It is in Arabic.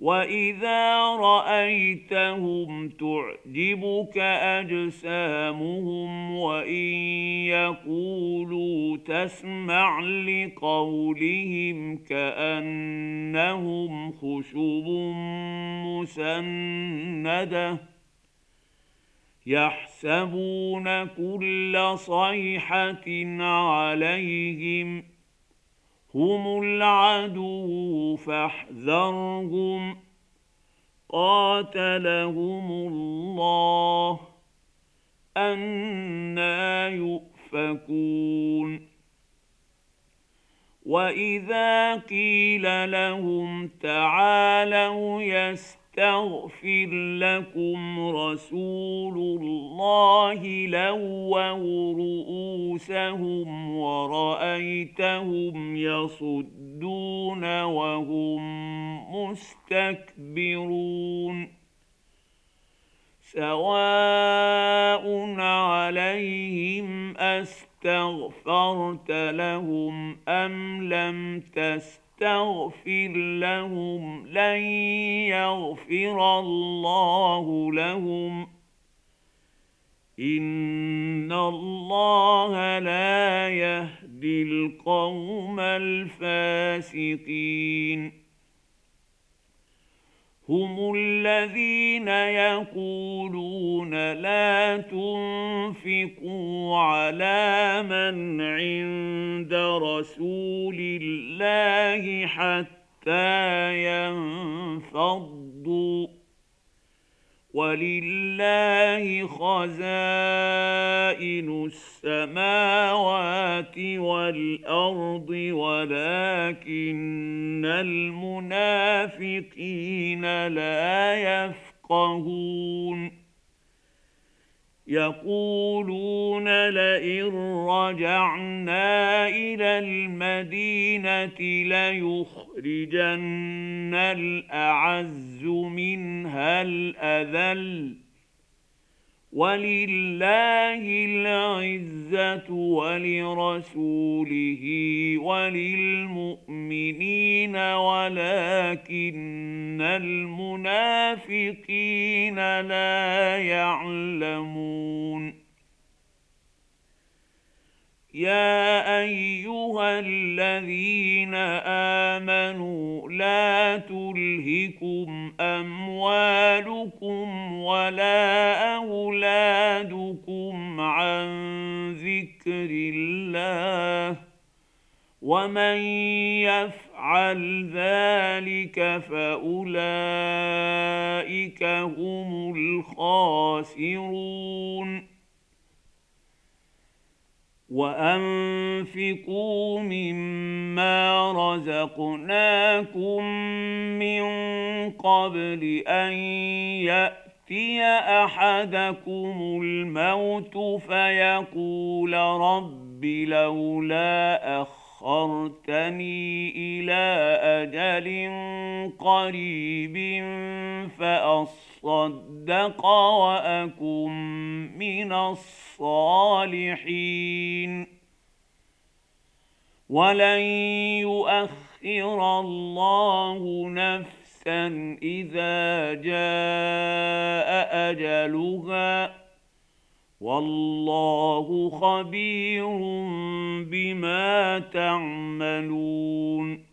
وإذا رأيتهم تعجبك أجسامهم وإن يقولوا تسمع لقولهم كأنهم خشب مسندة يحسبون كل صيحة عليهم هم العدو فاحذرهم قاتلهم الله أنى يؤفكون وإذا قيل لهم تعالوا يستغفر لكم رسول الله لووا رؤوسهم ورأيتهم يصدون وهم مستكبرون سواء عليهم أستغفرت لهم أم لم تستغفر لهم لن يغفر الله لهم إن الله لا يهدي القوم الفاسقين هم الذين يقولون لا تنفقوا على من عند رسول الله حتى ينفضوا ولله خزائن السماوات والأرض ولكن المنافقين لا يفقهون يقولون لئن رجعنا إلى المدينة ليخرجن الأعز منها الأذل ولله العزة ولرسوله وللمؤمنين ولكن المنافقين لا يعلمون يا أيها الذين آمنوا لا تلهكم أموالكم ولا أولادكم عن ذكر الله ومن يفعل ذلك فأولئك هم الخاسرون وأنفقوا مما رزقناكم من قبل أن يأتي أحدكم الموت فيقول رب لولا أخرتني إلى أجل قريب فأصدق وأكن من الصالحين ولن يؤخر الله نفسا إذا جاء أجلها والله خبير بما تعملون